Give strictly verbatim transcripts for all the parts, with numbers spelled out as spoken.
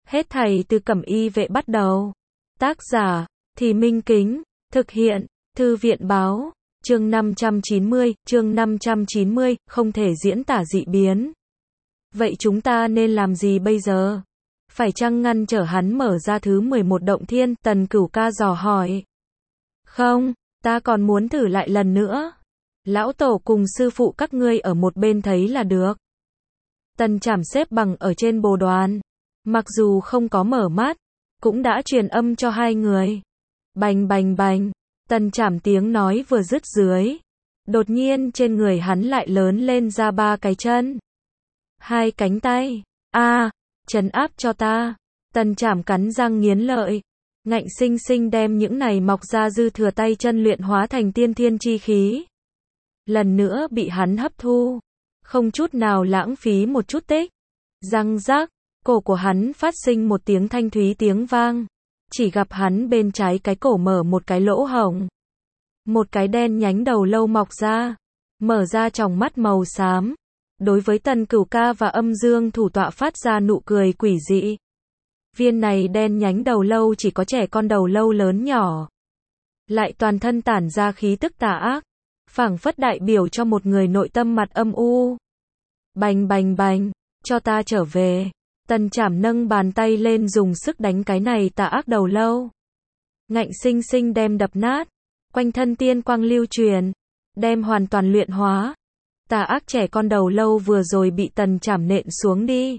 Hết thảy từ Cẩm Y vệ bắt đầu. Tác giả, Thì Minh Kính, thực hiện, Thư viện báo, chương năm trăm chín mươi, chương năm trăm chín mươi, không thể diễn tả dị biến. Vậy chúng ta nên làm gì bây giờ? Phải chăng ngăn trở hắn mở ra thứ mười một động thiên? Tần Cửu Ca dò hỏi. Không, ta còn muốn thử lại lần nữa. Lão tổ cùng sư phụ các ngươi ở một bên thấy là được. Tần Trảm xếp bằng ở trên bồ đoàn. Mặc dù không có mở mắt, cũng đã truyền âm cho hai người. Bành bành bành, Tần Trảm tiếng nói vừa dứt dưới. Đột nhiên trên người hắn lại lớn lên ra ba cái chân. Hai cánh tay. A, à, trấn áp cho ta. Tần Trảm cắn răng nghiến lợi. Ngạnh sinh sinh đem những này mọc ra dư thừa tay chân luyện hóa thành tiên thiên chi khí. Lần nữa bị hắn hấp thu. Không chút nào lãng phí một chút tích. Răng rác, cổ của hắn phát sinh một tiếng thanh thúy tiếng vang. Chỉ gặp hắn bên trái cái cổ mở một cái lỗ hổng. Một cái đen nhánh đầu lâu mọc ra. Mở ra tròng mắt màu xám. Đối với Tần Cửu Ca và Âm Dương thủ tọa phát ra nụ cười quỷ dị. Viên này đen nhánh đầu lâu chỉ có trẻ con đầu lâu lớn nhỏ. Lại toàn thân tản ra khí tức tà ác. Phảng phất đại biểu cho một người nội tâm mặt âm u. Bành bành bành, cho ta trở về. Tần Trảm nâng bàn tay lên dùng sức đánh cái này tà ác đầu lâu. Ngạnh sinh sinh đem đập nát. Quanh thân tiên quang lưu truyền. Đem hoàn toàn luyện hóa. Tà ác trẻ con đầu lâu vừa rồi bị Tần Trảm nện xuống đi.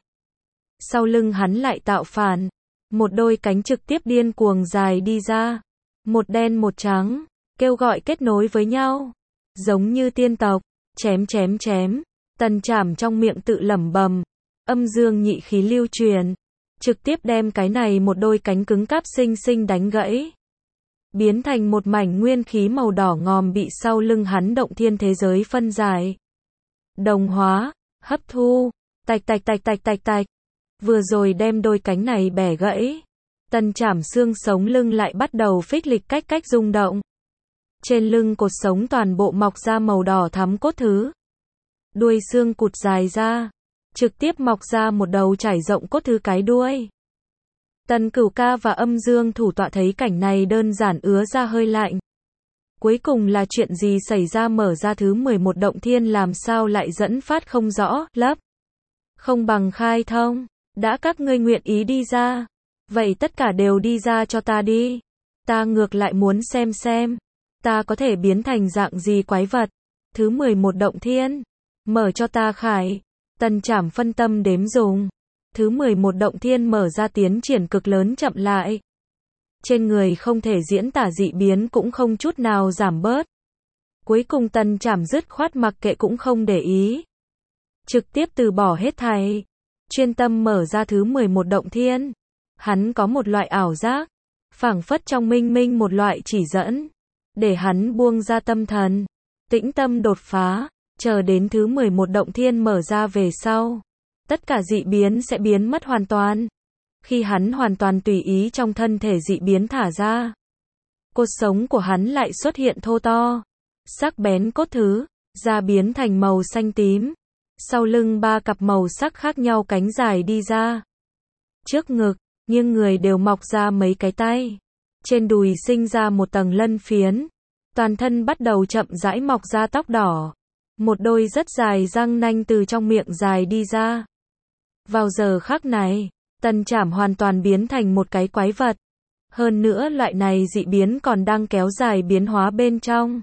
Sau lưng hắn lại tạo phản. Một đôi cánh trực tiếp điên cuồng dài đi ra. Một đen một trắng. Kêu gọi kết nối với nhau. Giống như tiên tộc. Chém chém chém. Tần Trảm trong miệng tự lẩm bẩm. Âm dương nhị khí lưu truyền. Trực tiếp đem cái này một đôi cánh cứng cáp xinh xinh đánh gãy. Biến thành một mảnh nguyên khí màu đỏ ngòm bị sau lưng hắn động thiên thế giới phân giải. Đồng hóa. Hấp thu. Tạch tạch tạch tạch tạch tạch. Vừa rồi đem đôi cánh này bẻ gãy. Tần Trảm xương sống lưng lại bắt đầu phích lịch cách cách rung động. Trên lưng cột sống toàn bộ mọc ra màu đỏ thắm cốt thứ. Đuôi xương cụt dài ra. Trực tiếp mọc ra một đầu trải rộng cốt thứ cái đuôi. Tần Cửu Ca và Âm Dương thủ tọa thấy cảnh này đơn giản ứa ra hơi lạnh. Cuối cùng là chuyện gì xảy ra, mở ra thứ mười một động thiên làm sao lại dẫn phát không rõ, lấp. Không bằng khai thông. Đã các ngươi nguyện ý đi ra. Vậy tất cả đều đi ra cho ta đi. Ta ngược lại muốn xem xem. Ta có thể biến thành dạng gì quái vật. Thứ mười một động thiên. Mở cho ta khải. Tần Trảm phân tâm đếm dùng. Thứ mười một động thiên mở ra tiến triển cực lớn chậm lại. Trên người không thể diễn tả dị biến cũng không chút nào giảm bớt. Cuối cùng Tần Trảm dứt khoát mặc kệ cũng không để ý. Trực tiếp từ bỏ hết thảy. Chuyên tâm mở ra thứ mười một động thiên. Hắn có một loại ảo giác. Phảng phất trong minh minh một loại chỉ dẫn. Để hắn buông ra tâm thần. Tĩnh tâm đột phá. Chờ đến thứ mười một động thiên mở ra về sau. Tất cả dị biến sẽ biến mất hoàn toàn. Khi hắn hoàn toàn tùy ý trong thân thể dị biến thả ra. Cột sống của hắn lại xuất hiện thô to. Sắc bén cốt thứ. Da biến thành màu xanh tím. Sau lưng ba cặp màu sắc khác nhau cánh dài đi ra. Trước ngực, nghiêng người đều mọc ra mấy cái tay. Trên đùi sinh ra một tầng lân phiến. Toàn thân bắt đầu chậm rãi mọc ra tóc đỏ. Một đôi rất dài răng nanh từ trong miệng dài đi ra. Vào giờ khắc này, Tần Trảm hoàn toàn biến thành một cái quái vật. Hơn nữa loại này dị biến còn đang kéo dài biến hóa bên trong.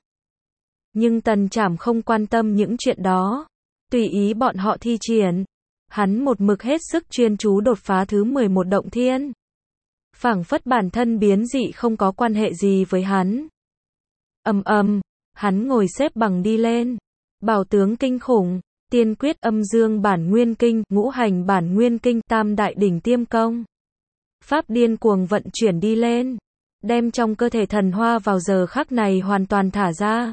Nhưng Tần Trảm không quan tâm những chuyện đó. Tùy ý bọn họ thi triển. Hắn một mực hết sức chuyên chú đột phá thứ mười một động thiên. Phảng phất bản thân biến dị không có quan hệ gì với hắn. Ầm ầm, hắn ngồi xếp bằng đi lên. Bảo tướng kinh khủng, tiên quyết âm dương bản nguyên kinh, ngũ hành bản nguyên kinh, tam đại đỉnh tiêm công. Pháp điên cuồng vận chuyển đi lên. Đem trong cơ thể thần hoa vào giờ khắc này hoàn toàn thả ra.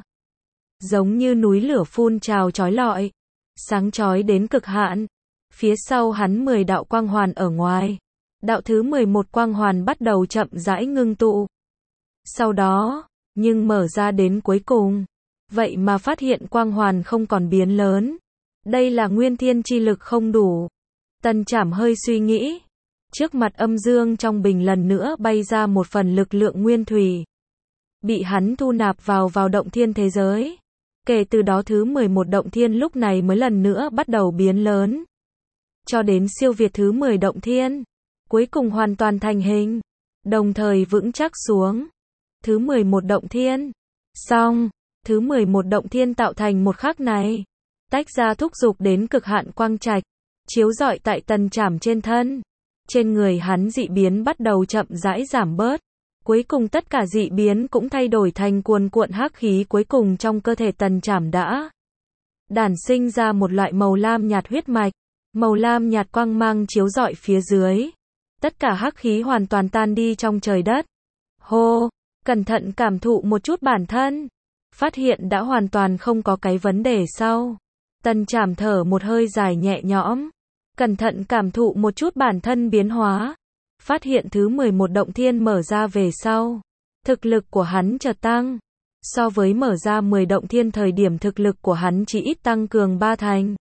Giống như núi lửa phun trào chói lọi. Sáng chói đến cực hạn. Phía sau hắn mười đạo quang hoàn ở ngoài. Đạo thứ mười một quang hoàn bắt đầu chậm rãi ngưng tụ. Sau đó, nhưng mở ra đến cuối cùng. Vậy mà phát hiện quang hoàn không còn biến lớn. Đây là nguyên thiên chi lực không đủ. Tần Trảm hơi suy nghĩ. Trước mặt âm dương trong bình lần nữa bay ra một phần lực lượng nguyên thủy. Bị hắn thu nạp vào vào động thiên thế giới. Kể từ đó thứ mười một động thiên lúc này mới lần nữa bắt đầu biến lớn. Cho đến siêu việt thứ mười động thiên. Cuối cùng hoàn toàn thành hình. Đồng thời vững chắc xuống. Thứ mười một động thiên. Xong. Thứ mười một động thiên tạo thành một khắc này. Tách ra thúc dục đến cực hạn quang trạch. Chiếu rọi tại Tần Trảm trên thân. Trên người hắn dị biến bắt đầu chậm rãi giảm bớt. Cuối cùng tất cả dị biến cũng thay đổi thành cuồn cuộn hắc khí, cuối cùng trong cơ thể Tần Trảm đã đản sinh ra một loại màu lam nhạt huyết mạch. Màu lam nhạt quang mang chiếu rọi phía dưới. Tất cả hắc khí hoàn toàn tan đi trong trời đất. Hô, cẩn thận cảm thụ một chút bản thân. Phát hiện đã hoàn toàn không có cái vấn đề sau. Tần Trảm thở một hơi dài nhẹ nhõm. Cẩn thận cảm thụ một chút bản thân biến hóa. Phát hiện thứ mười một động thiên mở ra về sau. Thực lực của hắn chợt tăng. So với mở ra mười động thiên thời điểm thực lực của hắn chỉ ít tăng cường ba thành.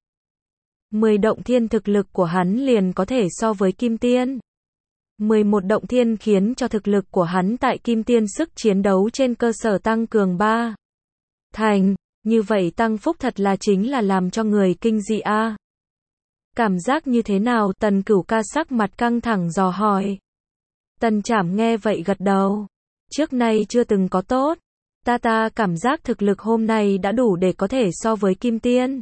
mười động thiên thực lực của hắn liền có thể so với Kim Tiên. mười một động thiên khiến cho thực lực của hắn tại Kim Tiên sức chiến đấu trên cơ sở tăng cường ba thành. Như vậy tăng phúc thật là chính là làm cho người kinh dị a. Cảm giác như thế nào? Tần Cửu Ca sắc mặt căng thẳng dò hỏi. Tần Trảm nghe vậy gật đầu. Trước nay chưa từng có tốt. Ta ta cảm giác thực lực hôm nay đã đủ để có thể so với Kim Tiên.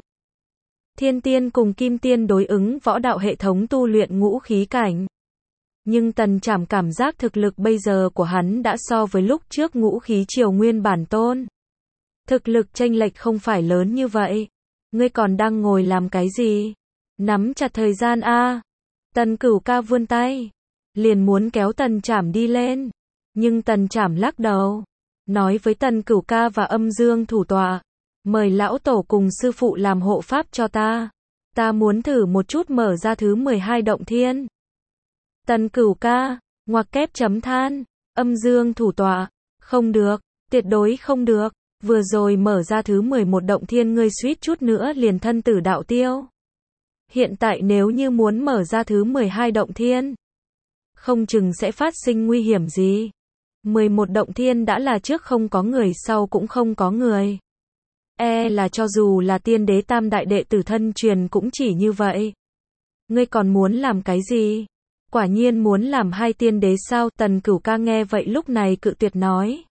Thiên Tiên cùng Kim Tiên đối ứng võ đạo hệ thống tu luyện ngũ khí cảnh. Nhưng Tần Trảm cảm giác thực lực bây giờ của hắn đã so với lúc trước ngũ khí triều nguyên bản tôn. Thực lực chênh lệch không phải lớn như vậy. Ngươi còn đang ngồi làm cái gì? Nắm chặt thời gian a. Tần Cửu Ca vươn tay, liền muốn kéo Tần Trảm đi lên. Nhưng Tần Trảm lắc đầu, nói với Tần Cửu Ca và Âm Dương thủ tọa, mời lão tổ cùng sư phụ làm hộ pháp cho ta. Ta muốn thử một chút mở ra thứ mười hai động thiên. Tần Cửu Ca, ngoặc kép chấm than. Âm Dương thủ tọa, không được, tuyệt đối không được. Vừa rồi mở ra thứ mười một động thiên ngươi suýt chút nữa liền thân tử đạo tiêu. Hiện tại nếu như muốn mở ra thứ mười hai động thiên, không chừng sẽ phát sinh nguy hiểm gì. mười một động thiên đã là trước không có người, sau cũng không có người. E là cho dù là tiên đế tam đại đệ tử thân truyền cũng chỉ như vậy. Ngươi còn muốn làm cái gì? Quả nhiên muốn làm hai tiên đế sao? Tần Cửu Ca nghe vậy lúc này cự tuyệt nói.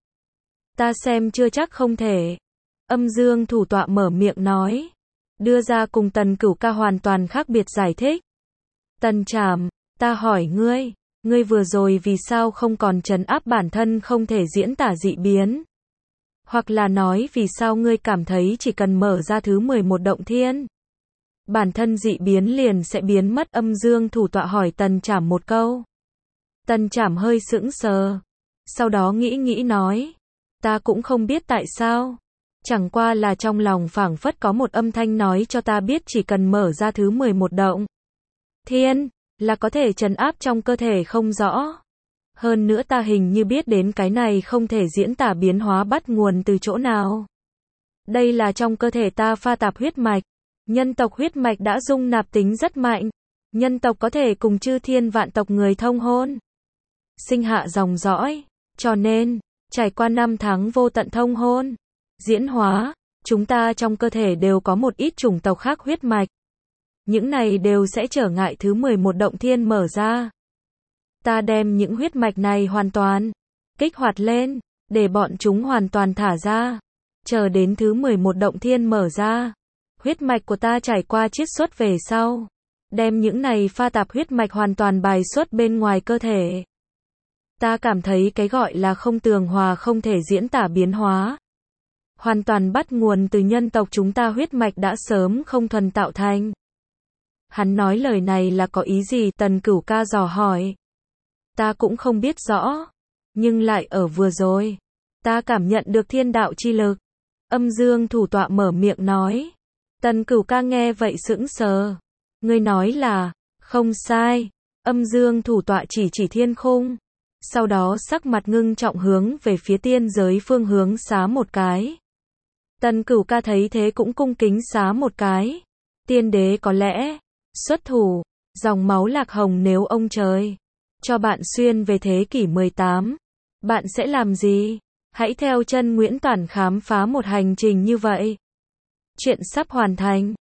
Ta xem chưa chắc không thể. Âm Dương thủ tọa mở miệng nói. Đưa ra cùng Tần Cửu Ca hoàn toàn khác biệt giải thích. Tần Trảm, ta hỏi ngươi, ngươi vừa rồi vì sao không còn trấn áp bản thân không thể diễn tả dị biến? Hoặc là nói vì sao ngươi cảm thấy chỉ cần mở ra thứ mười một động thiên, bản thân dị biến liền sẽ biến mất? Âm Dương thủ tọa hỏi Tần Trảm một câu. Tần Trảm hơi sững sờ. Sau đó nghĩ nghĩ nói. Ta cũng không biết tại sao. Chẳng qua là trong lòng phảng phất có một âm thanh nói cho ta biết chỉ cần mở ra thứ mười một động thiên, là có thể trấn áp trong cơ thể không rõ. Hơn nữa ta hình như biết đến cái này không thể diễn tả biến hóa bắt nguồn từ chỗ nào. Đây là trong cơ thể ta pha tạp huyết mạch. Nhân tộc huyết mạch đã dung nạp tính rất mạnh. Nhân tộc có thể cùng chư thiên vạn tộc người thông hôn, sinh hạ dòng dõi. Cho nên, trải qua năm tháng vô tận thông hôn, diễn hóa, chúng ta trong cơ thể đều có một ít chủng tộc khác huyết mạch. Những này đều sẽ trở ngại thứ mười một động thiên mở ra. Ta đem những huyết mạch này hoàn toàn kích hoạt lên, để bọn chúng hoàn toàn thả ra. Chờ đến thứ mười một động thiên mở ra, huyết mạch của ta trải qua chiết xuất về sau, đem những này pha tạp huyết mạch hoàn toàn bài xuất bên ngoài cơ thể. Ta cảm thấy cái gọi là không tường hòa không thể diễn tả biến hóa, hoàn toàn bắt nguồn từ nhân tộc chúng ta huyết mạch đã sớm không thuần tạo thành. Hắn nói lời này là có ý gì? Tần Cửu Ca dò hỏi. Ta cũng không biết rõ, nhưng lại ở vừa rồi, ta cảm nhận được thiên đạo chi lực. Âm Dương thủ tọa mở miệng nói. Tần Cửu Ca nghe vậy sững sờ. Ngươi nói là, không sai. Âm Dương thủ tọa chỉ chỉ thiên khung. Sau đó sắc mặt ngưng trọng hướng về phía tiên giới phương hướng xá một cái. Tần Cửu Ca thấy thế cũng cung kính xá một cái. Tiên đế có lẽ xuất thủ, dòng máu lạc hồng nếu ông trời cho bạn xuyên về thế kỷ mười tám. Bạn sẽ làm gì? Hãy theo chân Nguyễn Toản khám phá một hành trình như vậy. Chuyện sắp hoàn thành.